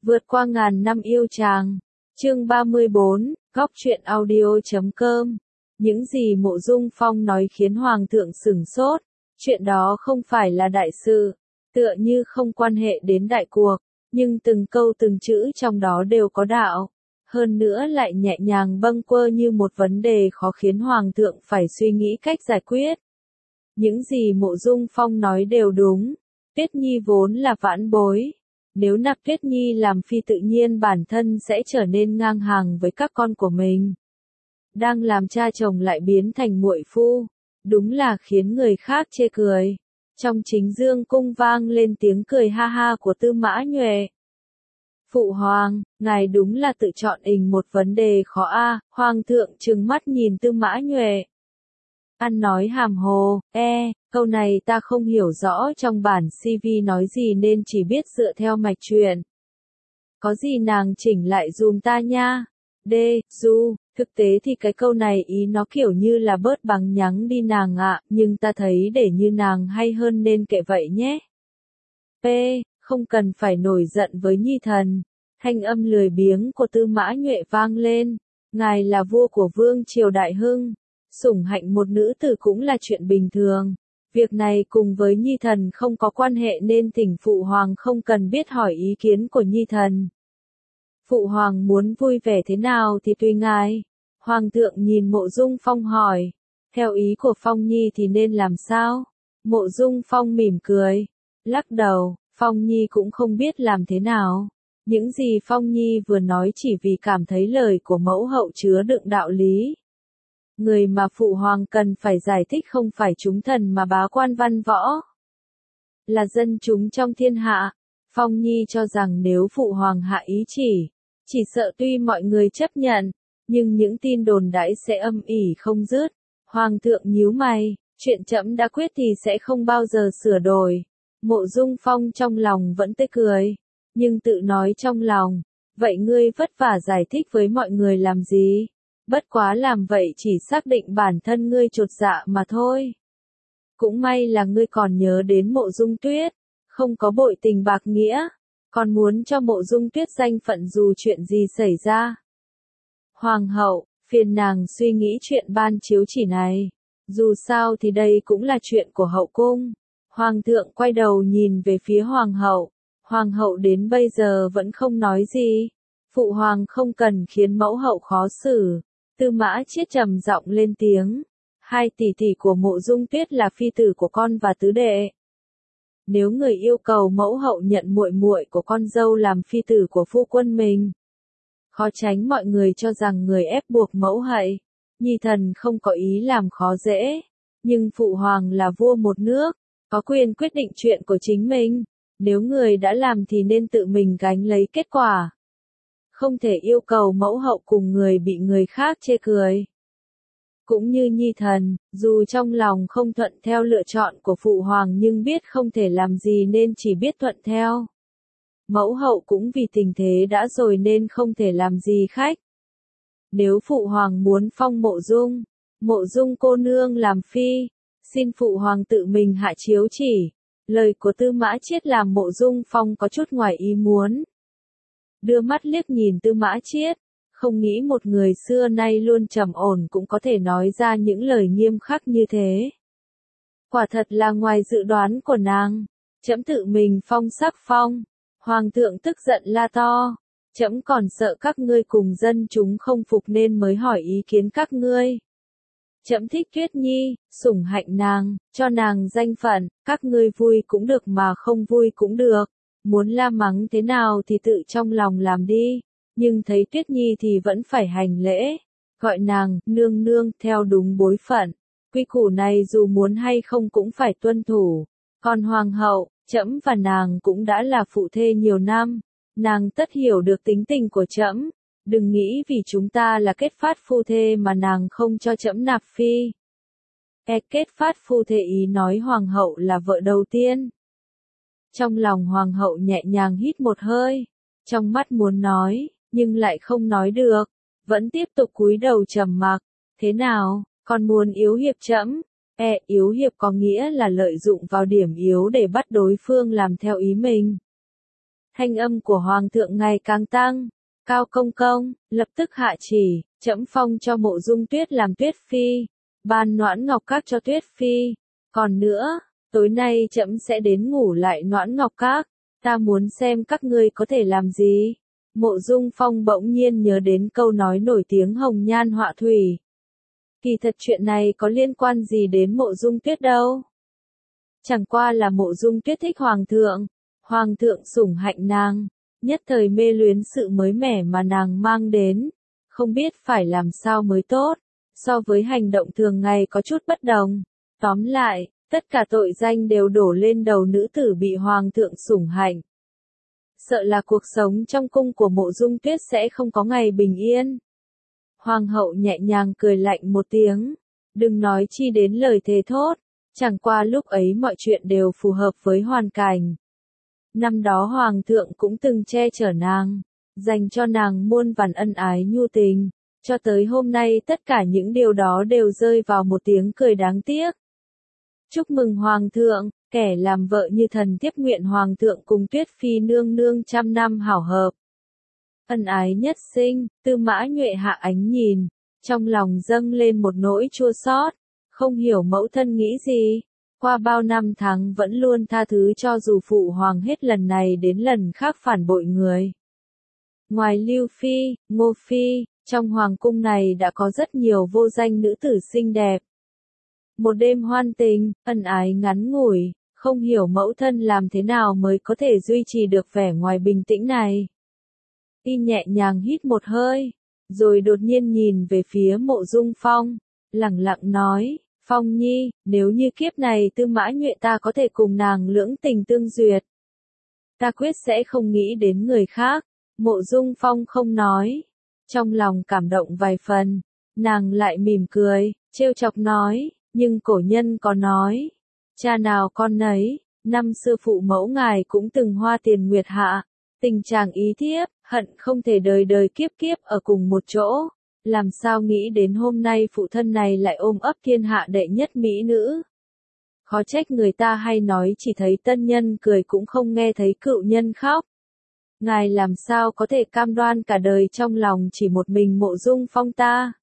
Vượt qua ngàn năm yêu chàng. Chương 34, góc truyện audio.com. Những gì Mộ Dung Phong nói khiến Hoàng thượng sửng sốt. Chuyện đó không phải là đại sự, tựa như không quan hệ đến đại cuộc, nhưng từng câu từng chữ trong đó đều có đạo. Hơn nữa lại nhẹ nhàng bâng quơ như một vấn đề khó khiến Hoàng thượng phải suy nghĩ cách giải quyết. Những gì Mộ Dung Phong nói đều đúng. Tuyết Nhi vốn là vãn bối. Nếu nạp Tuyết Nhi làm phi tự nhiên bản thân sẽ trở nên ngang hàng với các con của mình. Đang làm cha chồng lại biến thành muội phu. Đúng là khiến người khác chê cười. Trong chính dương cung vang lên tiếng cười ha ha của Tư Mã Nhuệ. Phụ hoàng, ngài đúng là tự chọn một vấn đề khó a. Hoàng thượng trừng mắt nhìn Tư Mã Nhuệ. Ăn nói hàm hồ, câu này ta không hiểu rõ trong bản CV nói gì nên chỉ biết dựa theo mạch truyện. Có gì nàng chỉnh lại dùm ta nha. Thực tế thì cái câu này ý nó kiểu như là bớt bằng nhắng đi nàng ạ, nhưng ta thấy để như nàng hay hơn nên kệ vậy nhé. Không cần phải nổi giận với Nhi thần. Thanh âm lười biếng của Tư Mã Nhuệ vang lên. Ngài là vua của vương triều đại hưng. Sủng hạnh một nữ tử cũng là chuyện bình thường. Việc này cùng với Nhi thần không có quan hệ nên thỉnh phụ hoàng không cần biết hỏi ý kiến của Nhi thần. Phụ hoàng muốn vui vẻ thế nào thì tùy ngài. Hoàng thượng nhìn Mộ Dung Phong hỏi. Theo ý của Phong Nhi thì nên làm sao? Mộ Dung Phong mỉm cười. Lắc đầu, Phong Nhi cũng không biết làm thế nào. Những gì Phong Nhi vừa nói chỉ vì cảm thấy lời của mẫu hậu chứa đựng đạo lý. Người mà phụ hoàng cần phải giải thích không phải chúng thần mà bá quan văn võ. Là dân chúng trong thiên hạ. Phong Nhi cho rằng nếu phụ hoàng hạ ý chỉ sợ tuy mọi người chấp nhận, nhưng những tin đồn đãi sẽ âm ỉ không dứt. Hoàng thượng nhíu mày, chuyện trẫm đã quyết thì sẽ không bao giờ sửa đổi. Mộ Dung Phong trong lòng vẫn tươi cười, nhưng tự nói trong lòng, vậy ngươi vất vả giải thích với mọi người làm gì? Bất quá làm vậy chỉ xác định bản thân ngươi chột dạ mà thôi. Cũng may là ngươi còn nhớ đến Mộ Dung Tuyết, không có bội tình bạc nghĩa, còn muốn cho Mộ Dung Tuyết danh phận dù chuyện gì xảy ra. Hoàng hậu, phiền nàng suy nghĩ chuyện ban chiếu chỉ này. Dù sao thì đây cũng là chuyện của hậu cung. Hoàng thượng quay đầu nhìn về phía hoàng hậu. Hoàng hậu đến bây giờ vẫn không nói gì. Phụ hoàng không cần khiến mẫu hậu khó xử. Tư Mã Chiết trầm giọng lên tiếng. Hai tỷ tỷ của Mộ Dung Tuyết là phi tử của con và tứ đệ. Nếu người yêu cầu mẫu hậu nhận muội muội của con dâu làm phi tử của phu quân mình, khó tránh mọi người cho rằng người ép buộc mẫu hậu. Nhi thần không có ý làm khó dễ, nhưng phụ hoàng là vua một nước, có quyền quyết định chuyện của chính mình. Nếu người đã làm thì nên tự mình gánh lấy kết quả. Không thể yêu cầu mẫu hậu cùng người bị người khác chê cười. Cũng như Nhi thần, dù trong lòng không thuận theo lựa chọn của phụ hoàng nhưng biết không thể làm gì nên chỉ biết thuận theo. Mẫu hậu cũng vì tình thế đã rồi nên không thể làm gì khách. Nếu phụ hoàng muốn phong Mộ Dung cô nương làm phi, xin phụ hoàng tự mình hạ chiếu chỉ. Lời của Tư Mã Chiết làm Mộ Dung Phong có chút ngoài ý muốn. Đưa mắt liếc nhìn Tư Mã Chiết, không nghĩ một người xưa nay luôn trầm ổn cũng có thể nói ra những lời nghiêm khắc như thế. Quả thật là ngoài dự đoán của nàng. Trẫm tự mình phong sắc phong. Hoàng thượng tức giận la to. Trẫm còn sợ các ngươi cùng dân chúng không phục nên mới hỏi ý kiến các ngươi. Trẫm thích Tuyết Nhi, sủng hạnh nàng, cho nàng danh phận, các ngươi vui cũng được mà không vui cũng được. Muốn la mắng thế nào thì tự trong lòng làm đi, nhưng thấy Tuyết Nhi thì vẫn phải hành lễ, gọi nàng nương nương theo đúng bối phận. Quy củ này dù muốn hay không cũng phải tuân thủ. Còn hoàng hậu, trẫm và nàng cũng đã là phụ thê nhiều năm, nàng tất hiểu được tính tình của trẫm. Đừng nghĩ vì chúng ta là kết phát phu thê mà nàng không cho trẫm nạp phi. Kết phát phu thê ý nói hoàng hậu là vợ đầu tiên. Trong lòng hoàng hậu nhẹ nhàng hít một hơi, trong mắt muốn nói, nhưng lại không nói được, vẫn tiếp tục cúi đầu trầm mặc. Thế nào, còn muốn yếu hiệp trẫm? Yếu hiệp có nghĩa là lợi dụng vào điểm yếu để bắt đối phương làm theo ý mình. Thanh âm của Hoàng thượng ngày càng tăng. Cao công công, lập tức hạ chỉ, trẫm phong cho Mộ Dung Tuyết làm Tuyết Phi, ban Noãn Ngọc Các cho Tuyết Phi. Còn nữa, tối nay trẫm sẽ đến ngủ lại Noãn Ngọc Các, ta muốn xem các ngươi có thể làm gì. Mộ Dung Phong bỗng nhiên nhớ đến câu nói nổi tiếng hồng nhan họa thủy. Kỳ thật chuyện này có liên quan gì đến Mộ Dung Tuyết đâu. Chẳng qua là Mộ Dung Tuyết thích Hoàng thượng sủng hạnh nàng, nhất thời mê luyến sự mới mẻ mà nàng mang đến, không biết phải làm sao mới tốt, so với hành động thường ngày có chút bất đồng. Tóm lại, tất cả tội danh đều đổ lên đầu nữ tử bị Hoàng thượng sủng hạnh. Sợ là cuộc sống trong cung của Mộ Dung Tuyết sẽ không có ngày bình yên. Hoàng hậu nhẹ nhàng cười lạnh một tiếng, đừng nói chi đến lời thề thốt, chẳng qua lúc ấy mọi chuyện đều phù hợp với hoàn cảnh. Năm đó Hoàng thượng cũng từng che chở nàng, dành cho nàng muôn vàn ân ái nhu tình, cho tới hôm nay tất cả những điều đó đều rơi vào một tiếng cười đáng tiếc. Chúc mừng Hoàng thượng, kẻ làm vợ như thần tiếp nguyện Hoàng thượng cùng Tuyết Phi nương nương trăm năm hảo hợp. Ân ái nhất sinh, Tư Mã Nhuệ hạ ánh nhìn, trong lòng dâng lên một nỗi chua xót, không hiểu mẫu thân nghĩ gì. Qua bao năm tháng vẫn luôn tha thứ cho dù phụ hoàng hết lần này đến lần khác phản bội người. Ngoài Lưu Phi, Ngô Phi, trong hoàng cung này đã có rất nhiều vô danh nữ tử xinh đẹp. Một đêm hoan tình, ân ái ngắn ngủi, không hiểu mẫu thân làm thế nào mới có thể duy trì được vẻ ngoài bình tĩnh này. Y nhẹ nhàng hít một hơi, rồi đột nhiên nhìn về phía Mộ Dung Phong, lẳng lặng nói, Phong Nhi, nếu như kiếp này Tư Mã Nhuệ ta có thể cùng nàng lưỡng tình tương duyệt, ta quyết sẽ không nghĩ đến người khác. Mộ Dung Phong không nói, trong lòng cảm động vài phần, nàng lại mỉm cười, trêu chọc nói, nhưng cổ nhân có nói, cha nào con nấy, năm xưa phụ mẫu ngài cũng từng hoa tiền nguyệt hạ, tình chàng ý thiếp, hận không thể đời đời kiếp kiếp ở cùng một chỗ. Làm sao nghĩ đến hôm nay phụ thân này lại ôm ấp thiên hạ đệ nhất mỹ nữ. Khó trách người ta hay nói chỉ thấy tân nhân cười cũng không nghe thấy cựu nhân khóc. Ngài làm sao có thể cam đoan cả đời trong lòng chỉ một mình Mộ Dung Phong ta.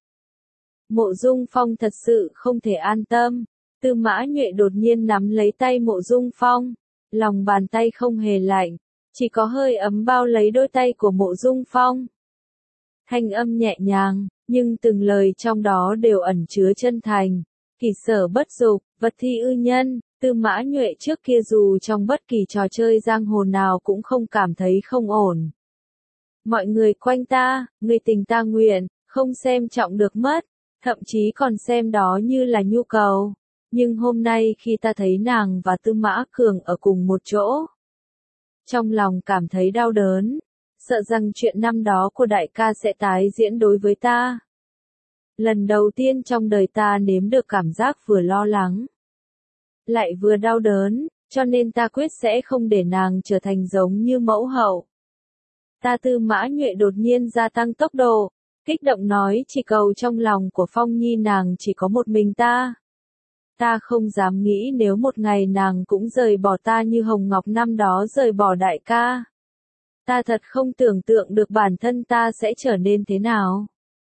Mộ Dung Phong thật sự không thể an tâm. Tư Mã Nhuệ đột nhiên nắm lấy tay Mộ Dung Phong, lòng bàn tay không hề lạnh, chỉ có hơi ấm bao lấy đôi tay của Mộ Dung Phong. Thanh âm nhẹ nhàng, nhưng từng lời trong đó đều ẩn chứa chân thành. Kỳ sở bất dục, vật thi ư nhân. Tư Mã Nhuệ trước kia dù trong bất kỳ trò chơi giang hồ nào cũng không cảm thấy không ổn. Mọi người quanh ta, người tình ta nguyện, không xem trọng được mất, thậm chí còn xem đó như là nhu cầu. Nhưng hôm nay khi ta thấy nàng và Tư Mã Cường ở cùng một chỗ, trong lòng cảm thấy đau đớn, sợ rằng chuyện năm đó của đại ca sẽ tái diễn đối với ta. Lần đầu tiên trong đời ta nếm được cảm giác vừa lo lắng, lại vừa đau đớn, cho nên ta quyết sẽ không để nàng trở thành giống như mẫu hậu. Ta Tư Mã Nhuệ đột nhiên gia tăng tốc độ, kích động nói chỉ cầu trong lòng của Phong Nhi nàng chỉ có một mình ta. Ta không dám nghĩ nếu một ngày nàng cũng rời bỏ ta như Hồng Ngọc năm đó rời bỏ đại ca. Ta thật không tưởng tượng được bản thân ta sẽ trở nên thế nào.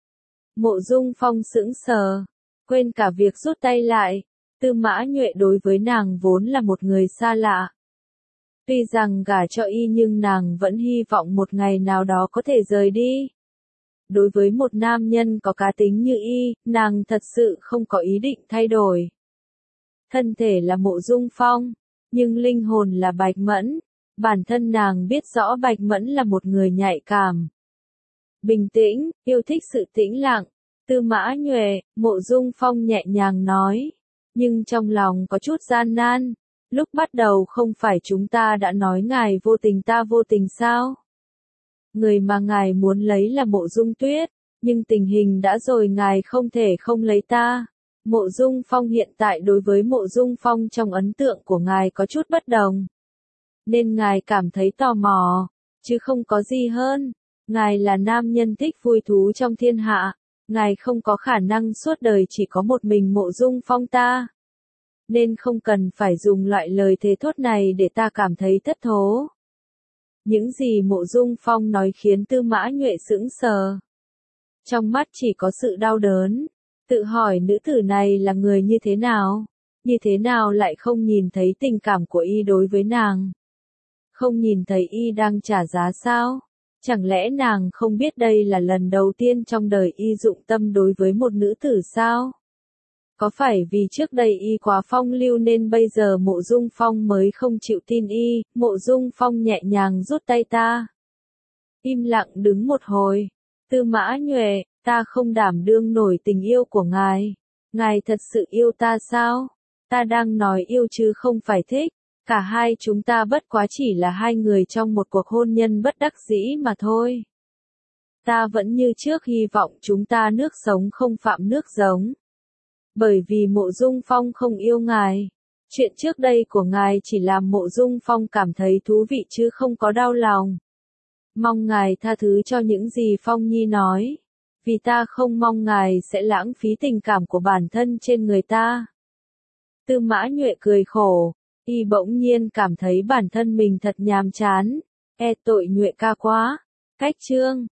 Mộ Dung Phong sững sờ, quên cả việc rút tay lại. Tư Mã Nhuệ đối với nàng vốn là một người xa lạ. Tuy rằng gả cho y nhưng nàng vẫn hy vọng một ngày nào đó có thể rời đi. Đối với một nam nhân có cá tính như y, nàng thật sự không có ý định thay đổi. Thân thể là Mộ Dung Phong, nhưng linh hồn là Bạch Mẫn. Bản thân nàng biết rõ Bạch Mẫn là một người nhạy cảm, bình tĩnh, yêu thích sự tĩnh lặng. Tư Mã Nhuệ, Mộ Dung Phong nhẹ nhàng nói, nhưng trong lòng có chút gian nan. Lúc bắt đầu không phải chúng ta đã nói ngài vô tình ta vô tình sao? Người mà ngài muốn lấy là Mộ Dung Tuyết, nhưng tình hình đã rồi ngài không thể không lấy ta. Mộ Dung Phong hiện tại đối với Mộ Dung Phong trong ấn tượng của ngài có chút bất đồng, nên ngài cảm thấy tò mò, chứ không có gì hơn. Ngài là nam nhân thích vui thú trong thiên hạ, ngài không có khả năng suốt đời chỉ có một mình Mộ Dung Phong ta. Nên không cần phải dùng loại lời thề thốt này để ta cảm thấy thất thố. Những gì Mộ Dung Phong nói khiến Tư Mã Nhuệ sững sờ. Trong mắt chỉ có sự đau đớn, tự hỏi nữ tử này là người như thế nào? Như thế nào lại không nhìn thấy tình cảm của y đối với nàng? Không nhìn thấy y đang trả giá sao? Chẳng lẽ nàng không biết đây là lần đầu tiên trong đời y dụng tâm đối với một nữ tử sao? Có phải vì trước đây y quá phong lưu nên bây giờ Mộ Dung Phong mới không chịu tin y? Mộ Dung Phong nhẹ nhàng rút tay ta. Im lặng đứng một hồi. Tư Mã Nhuệ, ta không đảm đương nổi tình yêu của ngài. Ngài thật sự yêu ta sao? Ta đang nói yêu chứ không phải thích. Cả hai chúng ta bất quá chỉ là hai người trong một cuộc hôn nhân bất đắc dĩ mà thôi. Ta vẫn như trước hy vọng chúng ta nước sống không phạm nước giống. Bởi vì Mộ Dung Phong không yêu ngài. Chuyện trước đây của ngài chỉ làm Mộ Dung Phong cảm thấy thú vị chứ không có đau lòng. Mong ngài tha thứ cho những gì Phong Nhi nói. Vì ta không mong ngài sẽ lãng phí tình cảm của bản thân trên người ta. Tư Mã Nhuệ cười khổ. Y bỗng nhiên cảm thấy bản thân mình thật nhàm chán. Tội Nhuệ ca quá. Cách chương